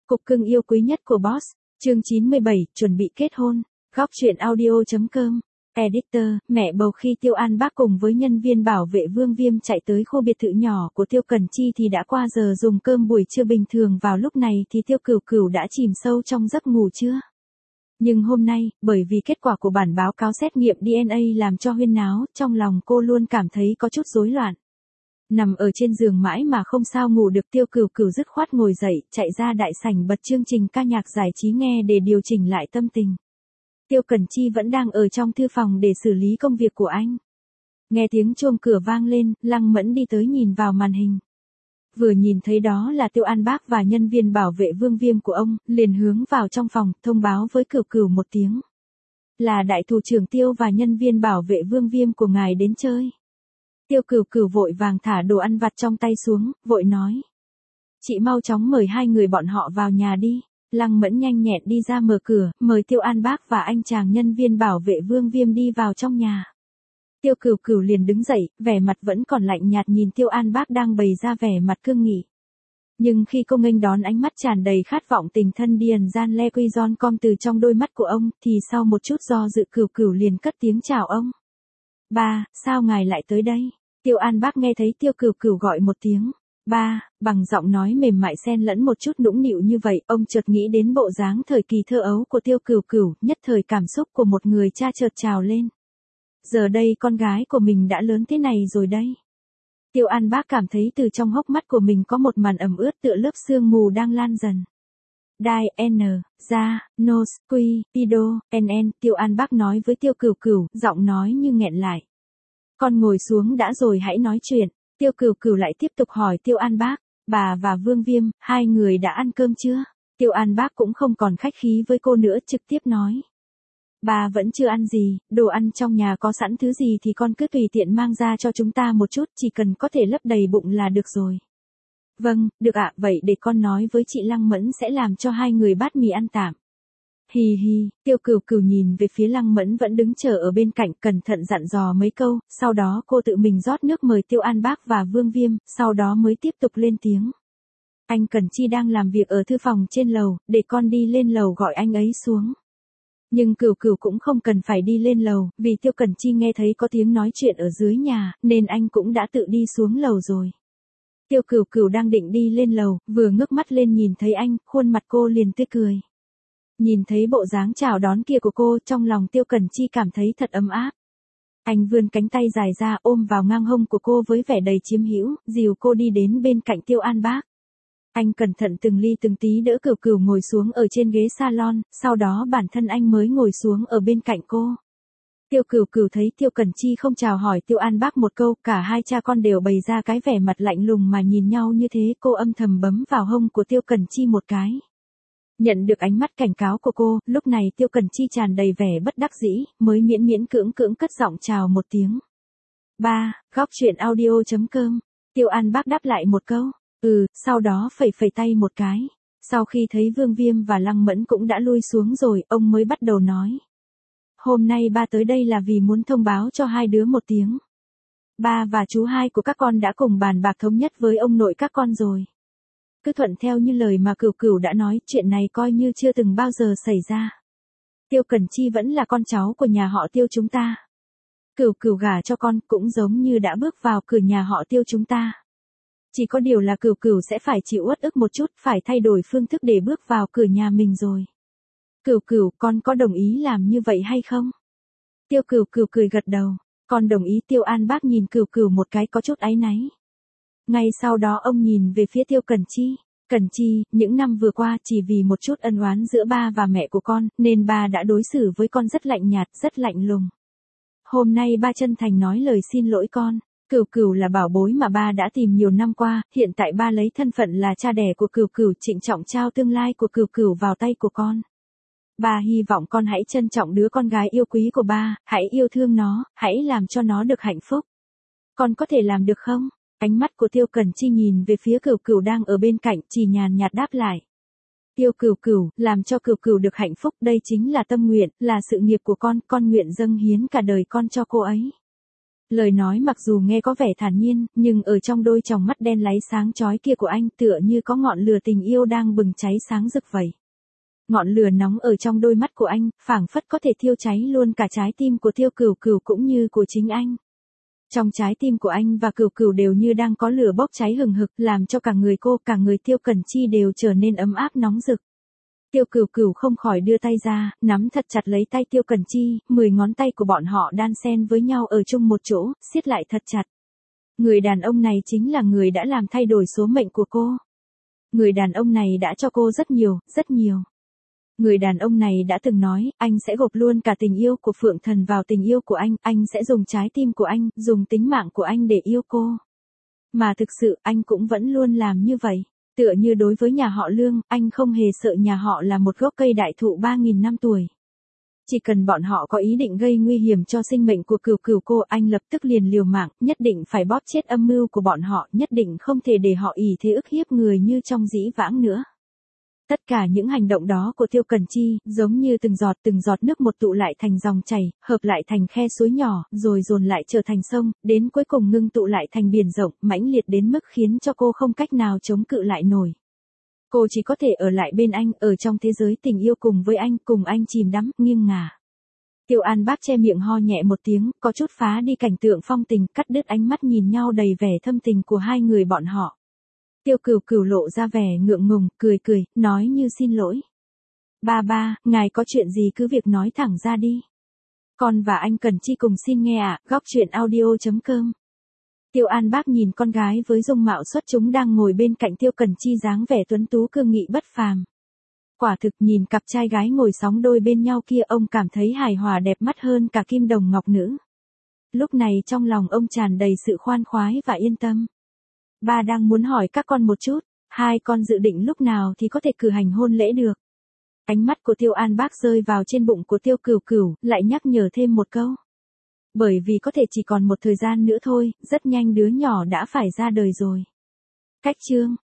Cục cưng yêu quý nhất của boss, chương 97, chuẩn bị kết hôn. Góc truyện audio.com. Editor, mẹ bầu khi Tiêu An Bác cùng với nhân viên bảo vệ Vương Viêm chạy tới khu biệt thự nhỏ của Tiêu Cẩn Chi thì đã qua giờ dùng cơm buổi trưa bình thường, vào lúc này thì Tiêu Cửu Cửu đã chìm sâu trong giấc ngủ trưa. Nhưng hôm nay, bởi vì kết quả của bản báo cáo xét nghiệm DNA làm cho huyên náo, trong lòng cô luôn cảm thấy có chút rối loạn. Nằm ở trên giường mãi mà không sao ngủ được, Tiêu Cửu Cửu dứt khoát ngồi dậy, chạy ra đại sảnh bật chương trình ca nhạc giải trí nghe để điều chỉnh lại tâm tình. Tiêu Cẩn Chi vẫn đang ở trong thư phòng để xử lý công việc của anh. Nghe tiếng chuông cửa vang lên, Lăng Mẫn đi tới nhìn vào màn hình. Vừa nhìn thấy đó là Tiêu An Bác và nhân viên bảo vệ Vương Viêm của ông, liền hướng vào trong phòng, thông báo với Cửu Cửu một tiếng. Là đại thủ trưởng Tiêu và nhân viên bảo vệ Vương Viêm của ngài đến chơi. Tiêu Cửu Cửu vội vàng thả đồ ăn vặt trong tay xuống, vội nói. Chị mau chóng mời hai người bọn họ vào nhà đi. Lăng Mẫn nhanh nhẹn đi ra mở cửa, mời Tiêu An Bác và anh chàng nhân viên bảo vệ Vương Viêm đi vào trong nhà. Tiêu Cửu Cửu liền đứng dậy, vẻ mặt vẫn còn lạnh nhạt nhìn Tiêu An Bác đang bày ra vẻ mặt cương nghị. Nhưng khi cô nghênh đón ánh mắt tràn đầy khát vọng tình thân điền gian le quy giòn com từ trong đôi mắt của ông, thì sau một chút do dự Cửu Cửu liền cất tiếng chào ông. Ba, sao ngài lại tới đây? Tiêu An Bác nghe thấy Tiêu Cửu Cửu gọi một tiếng. Ba, bằng giọng nói mềm mại xen lẫn một chút nũng nịu như vậy, ông chợt nghĩ đến bộ dáng thời kỳ thơ ấu của Tiêu Cửu Cửu, nhất thời cảm xúc của một người cha chợt trào lên. Giờ đây con gái của mình đã lớn thế này rồi đây. Tiêu An Bác cảm thấy từ trong hốc mắt của mình có một màn ẩm ướt tựa lớp sương mù đang lan dần. Đai, N, ra, Nos, Quy, Pido, NN, Tiêu An Bác nói với Tiêu Cửu Cửu, giọng nói như nghẹn lại. Con ngồi xuống đã rồi hãy nói chuyện. Tiêu Cửu Cửu lại tiếp tục hỏi Tiêu An Bác, bà và Vương Viêm, hai người đã ăn cơm chưa? Tiêu An Bác cũng không còn khách khí với cô nữa, trực tiếp nói. Bà vẫn chưa ăn gì, đồ ăn trong nhà có sẵn thứ gì thì con cứ tùy tiện mang ra cho chúng ta một chút, chỉ cần có thể lấp đầy bụng là được rồi. Vâng, được ạ, vậy để con nói với chị Lăng Mẫn sẽ làm cho hai người bát mì ăn tạm. Hì hì, Tiêu Cửu Cửu nhìn về phía Lăng Mẫn vẫn đứng chờ ở bên cạnh, cẩn thận dặn dò mấy câu, sau đó cô tự mình rót nước mời Tiêu An Bác và Vương Viêm, sau đó mới tiếp tục lên tiếng. Anh Cẩn Chi đang làm việc ở thư phòng trên lầu, để con đi lên lầu gọi anh ấy xuống. Nhưng Cửu Cửu cũng không cần phải đi lên lầu, vì Tiêu Cẩn Chi nghe thấy có tiếng nói chuyện ở dưới nhà, nên anh cũng đã tự đi xuống lầu rồi. Tiêu Cửu Cửu đang định đi lên lầu, vừa ngước mắt lên nhìn thấy anh, khuôn mặt cô liền tươi cười. Nhìn thấy bộ dáng chào đón kia của cô, trong lòng Tiêu Cẩn Chi cảm thấy thật ấm áp. Anh vươn cánh tay dài ra ôm vào ngang hông của cô với vẻ đầy chiếm hữu, dìu cô đi đến bên cạnh Tiêu An Bác. Anh cẩn thận từng ly từng tí đỡ Cửu Cửu ngồi xuống ở trên ghế salon, sau đó bản thân anh mới ngồi xuống ở bên cạnh cô. Tiêu Cửu Cửu thấy Tiêu Cẩn Chi không chào hỏi Tiêu An Bác một câu, cả hai cha con đều bày ra cái vẻ mặt lạnh lùng mà nhìn nhau như thế, cô âm thầm bấm vào hông của Tiêu Cẩn Chi một cái. Nhận được ánh mắt cảnh cáo của cô, lúc này Tiêu Cẩn Chi tràn đầy vẻ bất đắc dĩ, mới miễn miễn cưỡng cưỡng cất giọng chào một tiếng. Ba, góc truyện audio.com. Tiêu An Bác đáp lại một câu, sau đó phẩy phẩy tay một cái. Sau khi thấy Vương Viêm và Lăng Mẫn cũng đã lui xuống rồi, ông mới bắt đầu nói. Hôm nay ba tới đây là vì muốn thông báo cho hai đứa một tiếng. Ba và chú hai của các con đã cùng bàn bạc thống nhất với ông nội các con rồi. Cứ thuận theo như lời mà Cửu Cửu đã nói, chuyện này coi như chưa từng bao giờ xảy ra. Tiêu Cẩn Chi vẫn là con cháu của nhà họ Tiêu chúng ta. Cửu Cửu gả cho con cũng giống như đã bước vào cửa nhà họ Tiêu chúng ta. Chỉ có điều là Cửu Cửu sẽ phải chịu uất ức một chút, phải thay đổi phương thức để bước vào cửa nhà mình rồi. Cửu Cửu, con có đồng ý làm như vậy hay không? Tiêu Cửu Cửu cười gật đầu, con đồng ý. Tiêu An Bác nhìn Cửu Cửu một cái có chút áy náy. Ngay sau đó ông nhìn về phía Tiêu Cẩn Chi. Cẩn Chi, những năm vừa qua chỉ vì một chút ân oán giữa ba và mẹ của con, nên ba đã đối xử với con rất lạnh nhạt, rất lạnh lùng. Hôm nay ba chân thành nói lời xin lỗi con. Cửu Cửu là bảo bối mà ba đã tìm nhiều năm qua, hiện tại ba lấy thân phận là cha đẻ của Cửu Cửu trịnh trọng trao tương lai của Cửu Cửu vào tay của con. Ba hy vọng con hãy trân trọng đứa con gái yêu quý của ba, hãy yêu thương nó, hãy làm cho nó được hạnh phúc. Con có thể làm được không? Ánh mắt của Tiêu Cẩn Chi nhìn về phía Cửu Cửu đang ở bên cạnh, chỉ nhàn nhạt đáp lại. Tiêu Cửu Cửu, làm cho Cửu Cửu được hạnh phúc, đây chính là tâm nguyện, là sự nghiệp của con nguyện dâng hiến cả đời con cho cô ấy. Lời nói mặc dù nghe có vẻ thản nhiên, nhưng ở trong đôi tròng mắt đen láy sáng chói kia của anh tựa như có ngọn lửa tình yêu đang bừng cháy sáng rực vậy. Ngọn lửa nóng ở trong đôi mắt của anh, phảng phất có thể thiêu cháy luôn cả trái tim của Tiêu Cửu Cửu cũng như của chính anh. Trong trái tim của anh và Cửu Cửu đều như đang có lửa bốc cháy hừng hực, làm cho cả người cô, cả người Tiêu Cẩn Chi đều trở nên ấm áp nóng rực. Tiêu Cửu Cửu không khỏi đưa tay ra, nắm thật chặt lấy tay Tiêu Cẩn Chi, 10 ngón tay của bọn họ đan xen với nhau ở chung một chỗ, siết lại thật chặt. Người đàn ông này chính là người đã làm thay đổi số mệnh của cô. Người đàn ông này đã cho cô rất nhiều, rất nhiều. Người đàn ông này đã từng nói, anh sẽ gộp luôn cả tình yêu của Phượng Thần vào tình yêu của anh sẽ dùng trái tim của anh, dùng tính mạng của anh để yêu cô. Mà thực sự, anh cũng vẫn luôn làm như vậy. Tựa như đối với nhà họ Lương, anh không hề sợ nhà họ là một gốc cây đại thụ 3.000 năm tuổi. Chỉ cần bọn họ có ý định gây nguy hiểm cho sinh mệnh của Cửu Cửu cô, anh lập tức liền liều mạng, nhất định phải bóp chết âm mưu của bọn họ, nhất định không thể để họ ỷ thế ức hiếp người như trong dĩ vãng nữa. Tất cả những hành động đó của Tiêu Cẩn Chi, giống như từng giọt nước một tụ lại thành dòng chảy, hợp lại thành khe suối nhỏ, rồi dồn lại trở thành sông, đến cuối cùng ngưng tụ lại thành biển rộng, mãnh liệt đến mức khiến cho cô không cách nào chống cự lại nổi. Cô chỉ có thể ở lại bên anh, ở trong thế giới tình yêu cùng với anh, cùng anh chìm đắm, nghiêng ngả. Tiêu An Bác che miệng ho nhẹ một tiếng, có chút phá đi cảnh tượng phong tình, cắt đứt ánh mắt nhìn nhau đầy vẻ thâm tình của hai người bọn họ. Tiêu Cửu Cửu lộ ra vẻ ngượng ngùng, cười, nói như xin lỗi. Ba, ngài có chuyện gì cứ việc nói thẳng ra đi. Con và anh Cẩn Chi cùng xin nghe ạ, góc truyện audio.com. Tiêu An Bác nhìn con gái với dung mạo xuất chúng đang ngồi bên cạnh Tiêu Cẩn Chi dáng vẻ tuấn tú cương nghị bất phàm. Quả thực nhìn cặp trai gái ngồi sóng đôi bên nhau kia, ông cảm thấy hài hòa đẹp mắt hơn cả kim đồng ngọc nữ. Lúc này trong lòng ông tràn đầy sự khoan khoái và yên tâm. Ba đang muốn hỏi các con một chút, hai con dự định lúc nào thì có thể cử hành hôn lễ được. Ánh mắt của Tiêu An Bác rơi vào trên bụng của Tiêu Cửu Cửu, lại nhắc nhở thêm một câu. Bởi vì có thể chỉ còn một thời gian nữa thôi, rất nhanh đứa nhỏ đã phải ra đời rồi. Cách chương